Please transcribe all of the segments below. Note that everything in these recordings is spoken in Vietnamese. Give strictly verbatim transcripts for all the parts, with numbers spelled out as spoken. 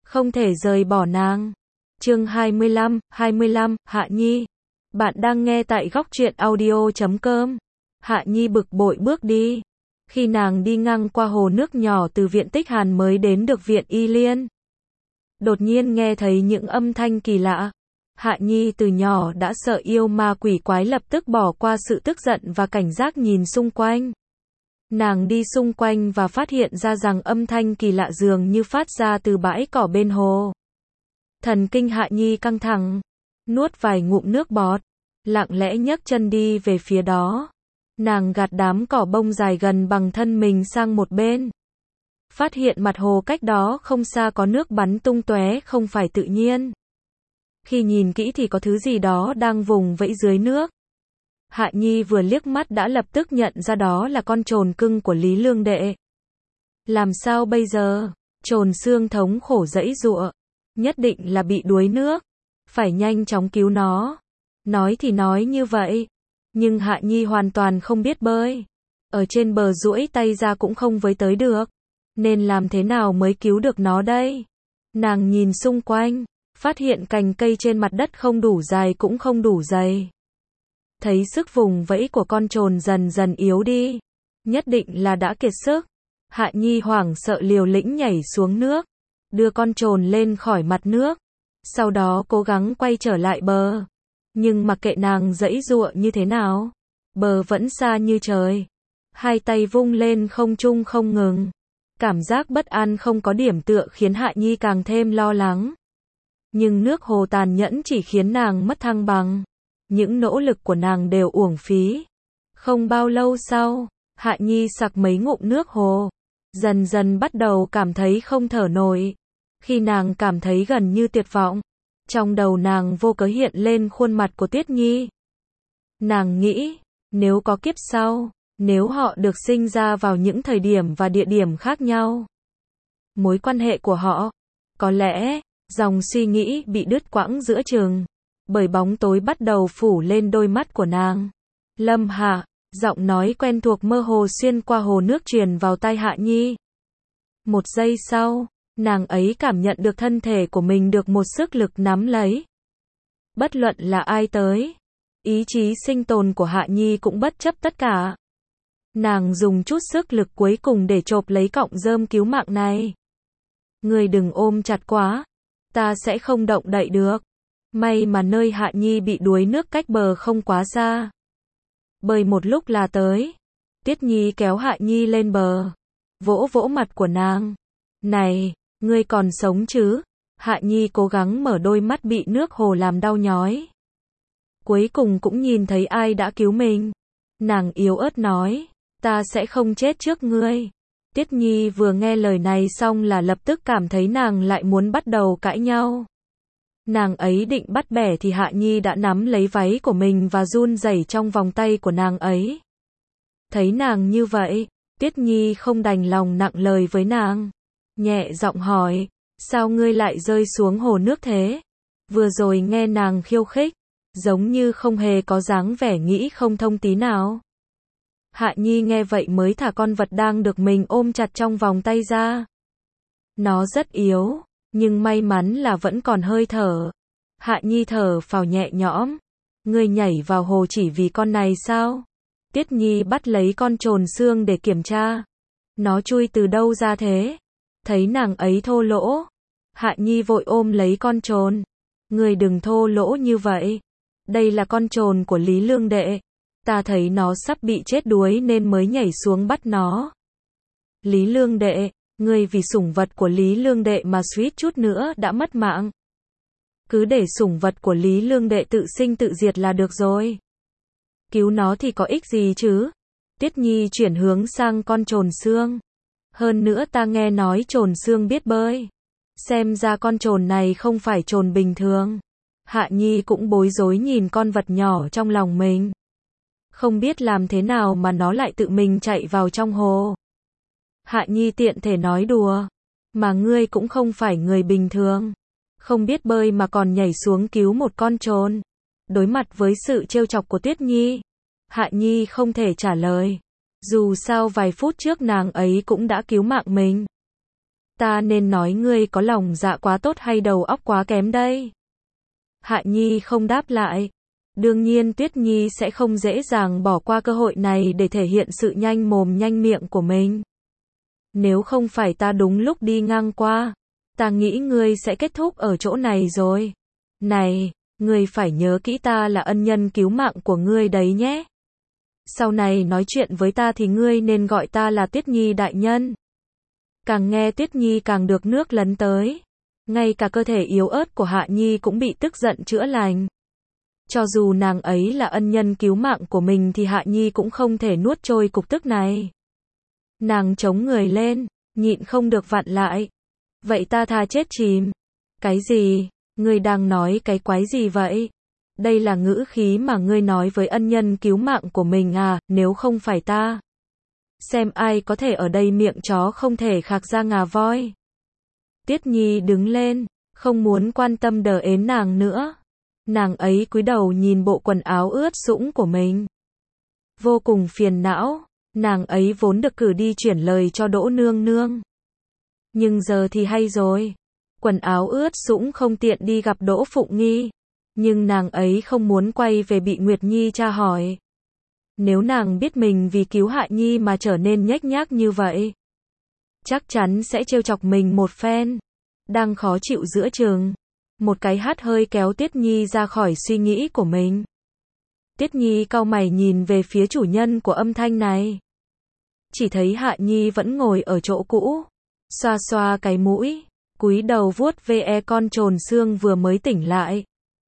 không thể rời bỏ nàng. Chương hai mươi lăm, hai mươi lăm, Hạ Nhi. Bạn đang nghe tại góc truyện audio chấm com. Hạ Nhi bực bội bước đi. Khi nàng đi ngang qua hồ nước nhỏ từ viện Tích Hàn mới đến được viện Y Liên, đột nhiên nghe thấy những âm thanh kỳ lạ. Hạ Nhi từ nhỏ đã sợ yêu ma quỷ quái, lập tức bỏ qua sự tức giận và cảnh giác nhìn xung quanh. Nàng đi xung quanh và phát hiện ra rằng âm thanh kỳ lạ dường như phát ra từ bãi cỏ bên hồ. Thần kinh Hạ Nhi căng thẳng, nuốt vài ngụm nước bọt, lặng lẽ nhấc chân đi về phía đó. Nàng gạt đám cỏ bông dài gần bằng thân mình sang một bên. Phát hiện mặt hồ cách đó không xa có nước bắn tung tóe không phải tự nhiên. Khi nhìn kỹ thì có thứ gì đó đang vùng vẫy dưới nước. Hạ Nhi vừa liếc mắt đã lập tức nhận ra đó là con trồn cưng của Lý Lương Đệ. Làm sao bây giờ? Trồn xương thống khổ giãy giụa, nhất định là bị đuối nước, phải nhanh chóng cứu nó. Nói thì nói như vậy, nhưng Hạ Nhi hoàn toàn không biết bơi. Ở trên bờ duỗi tay ra cũng không với tới được, nên làm thế nào mới cứu được nó đây? Nàng nhìn xung quanh, phát hiện cành cây trên mặt đất không đủ dài cũng không đủ dày. Thấy sức vùng vẫy của con trồn dần dần yếu đi, nhất định là đã kiệt sức. Hạ Nhi hoảng sợ liều lĩnh nhảy xuống nước, đưa con trồn lên khỏi mặt nước, sau đó cố gắng quay trở lại bờ. Nhưng mặc kệ nàng giãy giụa như thế nào, bờ vẫn xa như trời. Hai tay vung lên không trung không ngừng. Cảm giác bất an không có điểm tựa khiến Hạ Nhi càng thêm lo lắng. Nhưng nước hồ tàn nhẫn chỉ khiến nàng mất thăng bằng. Những nỗ lực của nàng đều uổng phí. Không bao lâu sau, Hạ Nhi sặc mấy ngụm nước hồ, dần dần bắt đầu cảm thấy không thở nổi. Khi nàng cảm thấy gần như tuyệt vọng, trong đầu nàng vô cớ hiện lên khuôn mặt của Tuyết Nhi. Nàng nghĩ, nếu có kiếp sau, nếu họ được sinh ra vào những thời điểm và địa điểm khác nhau, mối quan hệ của họ, có lẽ, dòng suy nghĩ bị đứt quãng giữa chừng, bởi bóng tối bắt đầu phủ lên đôi mắt của nàng. Lâm Hạ, giọng nói quen thuộc mơ hồ xuyên qua hồ nước truyền vào tai Hạ Nhi. Một giây sau, nàng ấy cảm nhận được thân thể của mình được một sức lực nắm lấy. Bất luận là ai tới, ý chí sinh tồn của Hạ Nhi cũng bất chấp tất cả. Nàng dùng chút sức lực cuối cùng để chộp lấy cọng rơm cứu mạng này. Ngươi đừng ôm chặt quá, ta sẽ không động đậy được. May mà nơi Hạ Nhi bị đuối nước cách bờ không quá xa. Bơi một lúc là tới. Tiết Nhi kéo Hạ Nhi lên bờ, vỗ vỗ mặt của nàng. Này, ngươi còn sống chứ? Hạ Nhi cố gắng mở đôi mắt bị nước hồ làm đau nhói. Cuối cùng cũng nhìn thấy ai đã cứu mình. Nàng yếu ớt nói, ta sẽ không chết trước ngươi. Tiết Nhi vừa nghe lời này xong là lập tức cảm thấy nàng lại muốn bắt đầu cãi nhau. Nàng ấy định bắt bẻ thì Hạ Nhi đã nắm lấy váy của mình và run rẩy trong vòng tay của nàng ấy. Thấy nàng như vậy, Tiết Nhi không đành lòng nặng lời với nàng. Nhẹ giọng hỏi, sao ngươi lại rơi xuống hồ nước thế? Vừa rồi nghe nàng khiêu khích, giống như không hề có dáng vẻ nghĩ không thông tí nào. Hạ Nhi nghe vậy mới thả con vật đang được mình ôm chặt trong vòng tay ra. Nó rất yếu, nhưng may mắn là vẫn còn hơi thở. Hạ Nhi thở phào nhẹ nhõm. Ngươi nhảy vào hồ chỉ vì con này sao? Tiết Nhi bắt lấy con trồn xương để kiểm tra. Nó chui từ đâu ra thế? Thấy nàng ấy thô lỗ, Hạ Nhi vội ôm lấy con trồn. Ngươi đừng thô lỗ như vậy. Đây là con trồn của Lý Lương Đệ. Ta thấy nó sắp bị chết đuối nên mới nhảy xuống bắt nó. Lý Lương Đệ, ngươi vì sủng vật của Lý Lương Đệ mà suýt chút nữa đã mất mạng. Cứ để sủng vật của Lý Lương Đệ tự sinh tự diệt là được rồi. Cứu nó thì có ích gì chứ? Tiết Nhi chuyển hướng sang con trồn xương. Hơn nữa ta nghe nói trồn xương biết bơi. Xem ra con trồn này không phải trồn bình thường. Hạ Nhi cũng bối rối nhìn con vật nhỏ trong lòng mình. Không biết làm thế nào mà nó lại tự mình chạy vào trong hồ. Hạ Nhi tiện thể nói đùa. Mà ngươi cũng không phải người bình thường. Không biết bơi mà còn nhảy xuống cứu một con trồn. Đối mặt với sự trêu chọc của Tiết Nhi, Hạ Nhi không thể trả lời. Dù sao vài phút trước nàng ấy cũng đã cứu mạng mình. Ta nên nói ngươi có lòng dạ quá tốt hay đầu óc quá kém đây? Hạ Nhi không đáp lại. Đương nhiên Tuyết Nhi sẽ không dễ dàng bỏ qua cơ hội này để thể hiện sự nhanh mồm nhanh miệng của mình. Nếu không phải ta đúng lúc đi ngang qua, ta nghĩ ngươi sẽ kết thúc ở chỗ này rồi. Này, ngươi phải nhớ kỹ ta là ân nhân cứu mạng của ngươi đấy nhé. Sau này nói chuyện với ta thì ngươi nên gọi ta là Tuyết Nhi đại nhân. Càng nghe Tuyết Nhi càng được nước lấn tới. Ngay cả cơ thể yếu ớt của Hạ Nhi cũng bị tức giận chữa lành. Cho dù nàng ấy là ân nhân cứu mạng của mình thì Hạ Nhi cũng không thể nuốt trôi cục tức này. Nàng chống người lên, nhịn không được vặn lại. Vậy ta thà chết chìm. Cái gì? Ngươi đang nói cái quái gì vậy? Đây là ngữ khí mà ngươi nói với ân nhân cứu mạng của mình à, nếu không phải ta. Xem ai có thể ở đây miệng chó không thể khạc ra ngà voi. Tiết Nhi đứng lên, không muốn quan tâm đờ ến nàng nữa. Nàng ấy cúi đầu nhìn bộ quần áo ướt sũng của mình. Vô cùng phiền não, nàng ấy vốn được cử đi chuyển lời cho Đỗ Nương Nương. Nhưng giờ thì hay rồi. Quần áo ướt sũng không tiện đi gặp Đỗ Phụng Nghi. Nhưng nàng ấy không muốn quay về bị Nguyệt Nhi tra hỏi. Nếu nàng biết mình vì cứu Hạ Nhi mà trở nên nhếch nhác như vậy, chắc chắn sẽ trêu chọc mình một phen. Đang khó chịu giữa chừng, một cái hắt hơi kéo Tiết Nhi ra khỏi suy nghĩ của mình. Tiết Nhi cau mày nhìn về phía chủ nhân của âm thanh này. Chỉ thấy Hạ Nhi vẫn ngồi ở chỗ cũ, xoa xoa cái mũi, cúi đầu vuốt ve con trồn xương vừa mới tỉnh lại.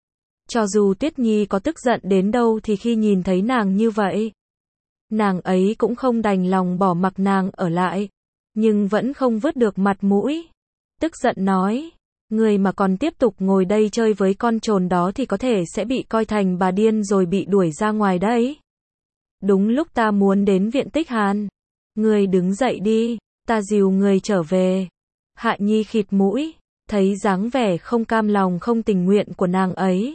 Cho dù Tiết Nhi có tức giận đến đâu thì khi nhìn thấy nàng như vậy, nàng ấy cũng không đành lòng bỏ mặc nàng ở lại, nhưng vẫn không vứt được mặt mũi. Tức giận nói, người mà còn tiếp tục ngồi đây chơi với con trồn đó thì có thể sẽ bị coi thành bà điên rồi bị đuổi ra ngoài đấy. Đúng lúc ta muốn đến viện Tích Hàn. Người đứng dậy đi, ta dìu người trở về. Hạ Nhi khịt mũi, thấy dáng vẻ không cam lòng không tình nguyện của nàng ấy.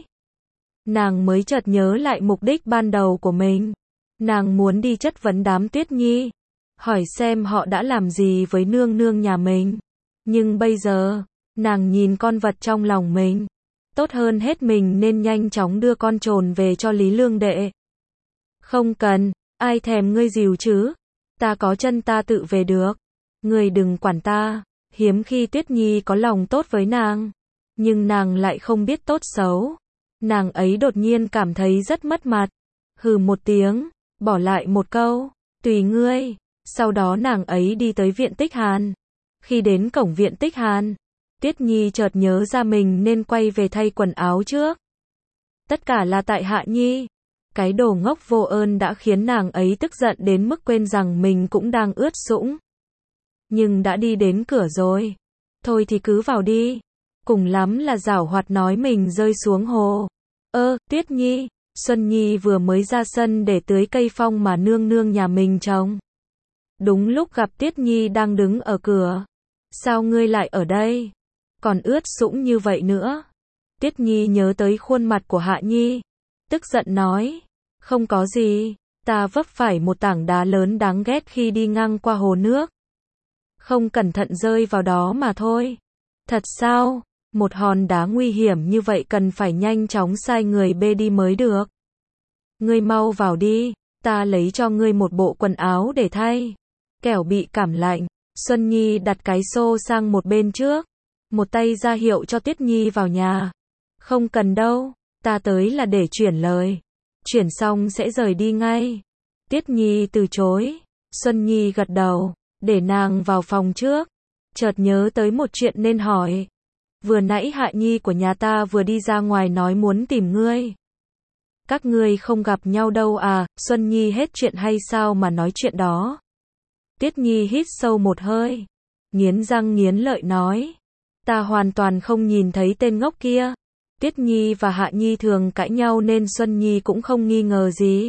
Nàng mới chợt nhớ lại mục đích ban đầu của mình. Nàng muốn đi chất vấn đám Tuyết Nhi, hỏi xem họ đã làm gì với nương nương nhà mình. Nhưng bây giờ, nàng nhìn con vật trong lòng mình. Tốt hơn hết mình nên nhanh chóng đưa con trồn về cho Lý Lương Đệ. Không cần, ai thèm ngươi dìu chứ. Ta có chân ta tự về được. Ngươi đừng quản ta. Hiếm khi Tuyết Nhi có lòng tốt với nàng. Nhưng nàng lại không biết tốt xấu. Nàng ấy đột nhiên cảm thấy rất mất mặt. Hừ một tiếng, bỏ lại một câu, tùy ngươi. Sau đó nàng ấy đi tới viện Tích Hàn. Khi đến cổng viện Tích Hàn, Tiết Nhi chợt nhớ ra mình nên quay về thay quần áo trước. Tất cả là tại Hạ Nhi. Cái đồ ngốc vô ơn đã khiến nàng ấy tức giận đến mức quên rằng mình cũng đang ướt sũng. Nhưng đã đi đến cửa rồi. Thôi thì cứ vào đi. Cùng lắm là giảo hoạt nói mình rơi xuống hồ. Ơ, Tuyết Nhi, Xuân Nhi vừa mới ra sân để tưới cây phong mà nương nương nhà mình trồng. Đúng lúc gặp Tiết Nhi đang đứng ở cửa. Sao ngươi lại ở đây? Còn ướt sũng như vậy nữa. Tiết Nhi nhớ tới khuôn mặt của Hạ Nhi. Tức giận nói. Không có gì, ta vấp phải một tảng đá lớn đáng ghét khi đi ngang qua hồ nước. Không cẩn thận rơi vào đó mà thôi. Thật sao? Một hòn đá nguy hiểm như vậy cần phải nhanh chóng sai người bê đi mới được. Ngươi mau vào đi, ta lấy cho ngươi một bộ quần áo để thay. Kẻo bị cảm lạnh. Xuân Nhi đặt cái xô sang một bên trước. Một tay ra hiệu cho Tiết Nhi vào nhà. Không cần đâu, ta tới là để chuyển lời. Chuyển xong sẽ rời đi ngay. Tiết Nhi từ chối. Xuân Nhi gật đầu, để nàng vào phòng trước. Chợt nhớ tới một chuyện nên hỏi. Vừa nãy Hạ Nhi của nhà ta vừa đi ra ngoài nói muốn tìm ngươi. Các ngươi không gặp nhau đâu à? Xuân Nhi hết chuyện hay sao mà nói chuyện đó? Tiết Nhi hít sâu một hơi, nghiến răng nghiến lợi nói. Ta hoàn toàn không nhìn thấy tên ngốc kia. Tiết Nhi và Hạ Nhi thường cãi nhau nên Xuân Nhi cũng không nghi ngờ gì.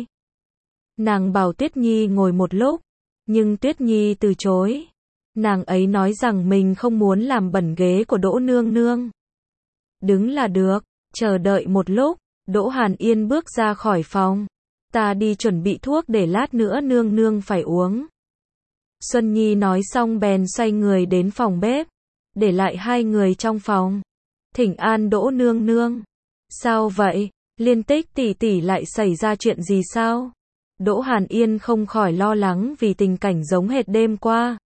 Nàng bảo Tiết Nhi ngồi một lúc, nhưng Tiết Nhi từ chối. Nàng ấy nói rằng mình không muốn làm bẩn ghế của Đỗ Nương Nương. Đứng là được, chờ đợi một lúc, Đỗ Hàn Yên bước ra khỏi phòng. Ta đi chuẩn bị thuốc để lát nữa nương nương phải uống. Xuân Nhi nói xong bèn xoay người đến phòng bếp. để lại hai người trong phòng. Thỉnh an Đỗ nương nương. Sao vậy? Liên Tích tỷ tỷ lại xảy ra chuyện gì sao? Đỗ Hàn Yên không khỏi lo lắng vì tình cảnh giống hệt đêm qua.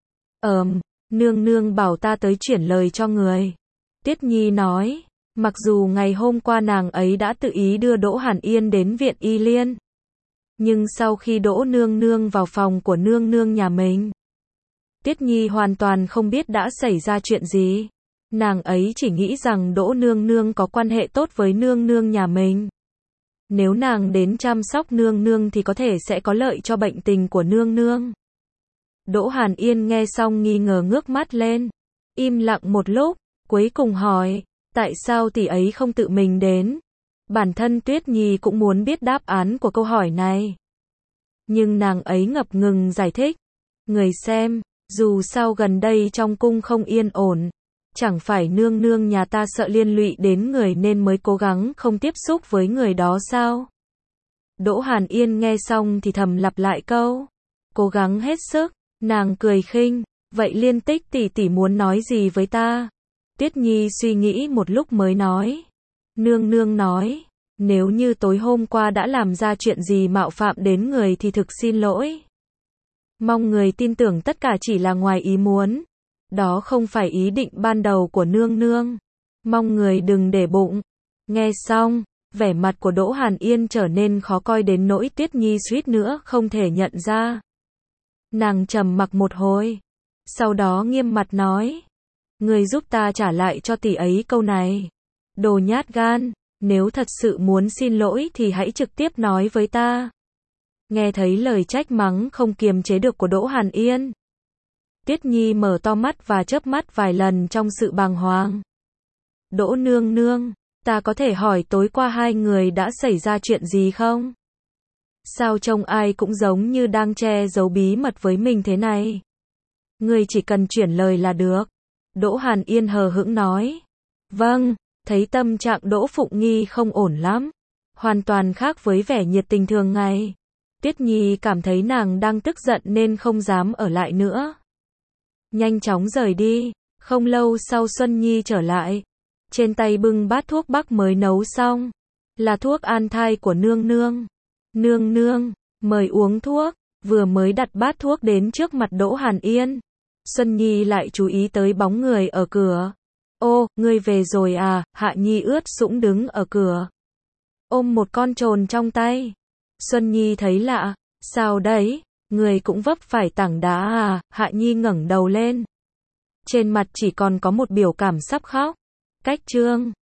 Ờm, nương nương bảo ta tới chuyển lời cho người. Tuyết Nhi nói, mặc dù ngày hôm qua nàng ấy đã tự ý đưa Đỗ Hàn Yên đến viện Y Liên. Nhưng sau khi Đỗ nương nương vào phòng của nương nương nhà mình, Tuyết Nhi hoàn toàn không biết đã xảy ra chuyện gì. Nàng ấy chỉ nghĩ rằng Đỗ nương nương có quan hệ tốt với nương nương nhà mình. Nếu nàng đến chăm sóc nương nương thì có thể sẽ có lợi cho bệnh tình của nương nương. Đỗ Hàn Yên nghe xong nghi ngờ ngước mắt lên, im lặng một lúc, cuối cùng hỏi, tại sao tỷ ấy không tự mình đến? Bản thân Tuyết Nhi cũng muốn biết đáp án của câu hỏi này. Nhưng nàng ấy ngập ngừng giải thích, người xem, dù sao gần đây trong cung không yên ổn, chẳng phải nương nương nhà ta sợ liên lụy đến người nên mới cố gắng không tiếp xúc với người đó sao? Đỗ Hàn Yên nghe xong thì thầm lặp lại câu, cố gắng hết sức, nàng cười khinh, vậy Liên Tích tỷ tỷ muốn nói gì với ta? Tuyết Nhi suy nghĩ một lúc mới nói, nương nương nói, nếu như tối hôm qua đã làm ra chuyện gì mạo phạm đến người thì thực xin lỗi. Mong người tin tưởng tất cả chỉ là ngoài ý muốn. Đó không phải ý định ban đầu của nương nương. Mong người đừng để bụng. Nghe xong, vẻ mặt của Đỗ Hàn Yên trở nên khó coi đến nỗi Tuyết Nhi suýt nữa không thể nhận ra. Nàng trầm mặc một hồi, sau đó nghiêm mặt nói, người giúp ta trả lại cho tỷ ấy câu này. Đồ nhát gan, nếu thật sự muốn xin lỗi thì hãy trực tiếp nói với ta. Nghe thấy lời trách mắng không kiềm chế được của Đỗ Hàn Yên, Tuyết Nhi mở to mắt và chớp mắt vài lần trong sự bàng hoàng. Đỗ nương nương, ta có thể hỏi tối qua hai người đã xảy ra chuyện gì không? Sao trông ai cũng giống như đang che giấu bí mật với mình thế này? Ngươi chỉ cần chuyển lời là được. Đỗ Hàn Yên hờ hững nói. Vâng, thấy tâm trạng Đỗ Phụng Nghi không ổn lắm. Hoàn toàn khác với vẻ nhiệt tình thường ngày. Tuyết Nhi cảm thấy nàng đang tức giận nên không dám ở lại nữa. Nhanh chóng rời đi. Không lâu sau Xuân Nhi trở lại. Trên tay bưng bát thuốc bắc mới nấu xong. Là thuốc an thai của nương nương. Nương nương, mời uống thuốc. Vừa mới đặt bát thuốc đến trước mặt Đỗ Hàn Yên, Xuân Nhi lại chú ý tới bóng người ở cửa. Ô, ngươi về rồi à? Hạ Nhi ướt sũng đứng ở cửa, ôm một con trồn trong tay. Xuân Nhi thấy lạ, sao đấy? Người cũng vấp phải tảng đá à? Hạ Nhi ngẩng đầu lên. Trên mặt chỉ còn có một biểu cảm sắp khóc. Cách chương